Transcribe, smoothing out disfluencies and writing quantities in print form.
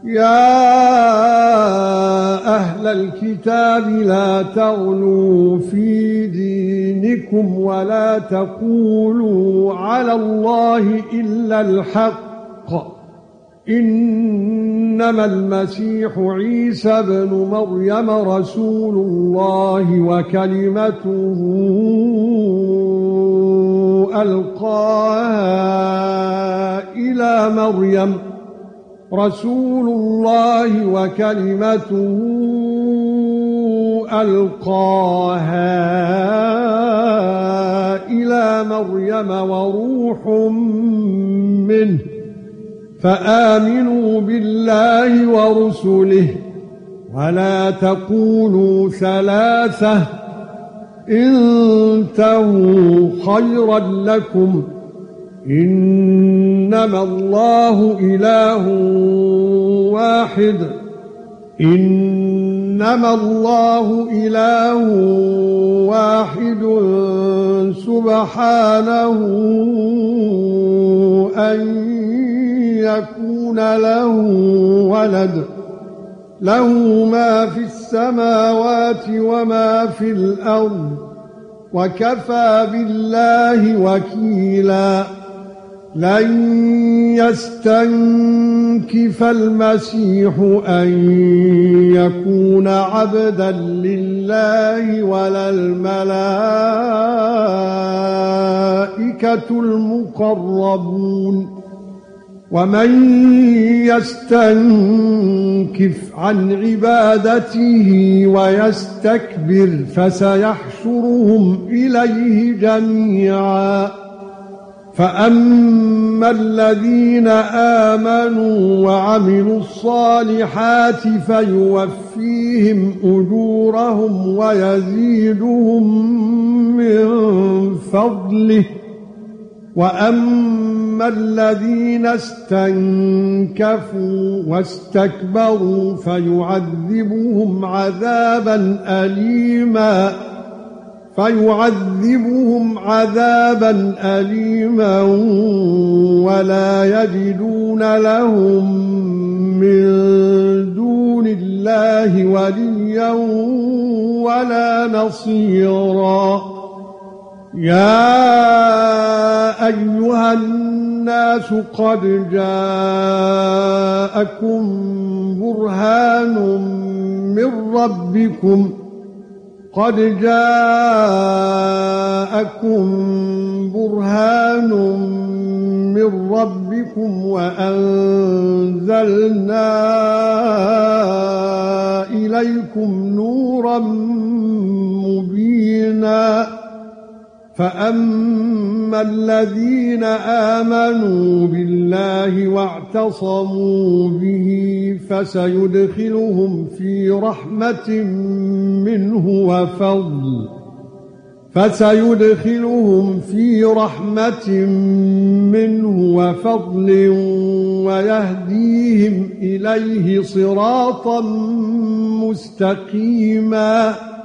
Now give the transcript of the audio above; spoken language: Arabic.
يا أهل الكتاب لا تغلوا في دينكم ولا تقولوا على الله إلا الحق إنما المسيح عيسى ابن مريم رسول الله وكلمته ألقاها إلى مريم وروح منه فآمنوا بالله ورسله ولا تقولوا ثلاثة انتهوا خيرا لكم إنما الله إله واحد سبحانه أن يكون له ولد له ما في السماوات وما في الأرض وكفى بالله وكيلا لن يستنكف المسيح أن يكون عبدا لله ولا الملائكة المقربون ومن يستنكف عن عبادته ويستكبر فسيحشرهم إليه جميعا فأما الذين آمنوا وعملوا الصالحات فيوفيهم أجورهم ويزيدهم من فضله وأما الذين استنكفوا واستكبروا فيعذبهم عذابا أليما ولا يجدون لهم من دون الله وليا ولا نصيرا يا أيها الناس قد جاءكم برهان من ربكم وأنزلنا إليكم نورا مبينا فأما الذين آمنوا بالله واعتصموا به فسيدخلهم في رحمة منه وفضل ويهديهم إليه صراطا مستقيما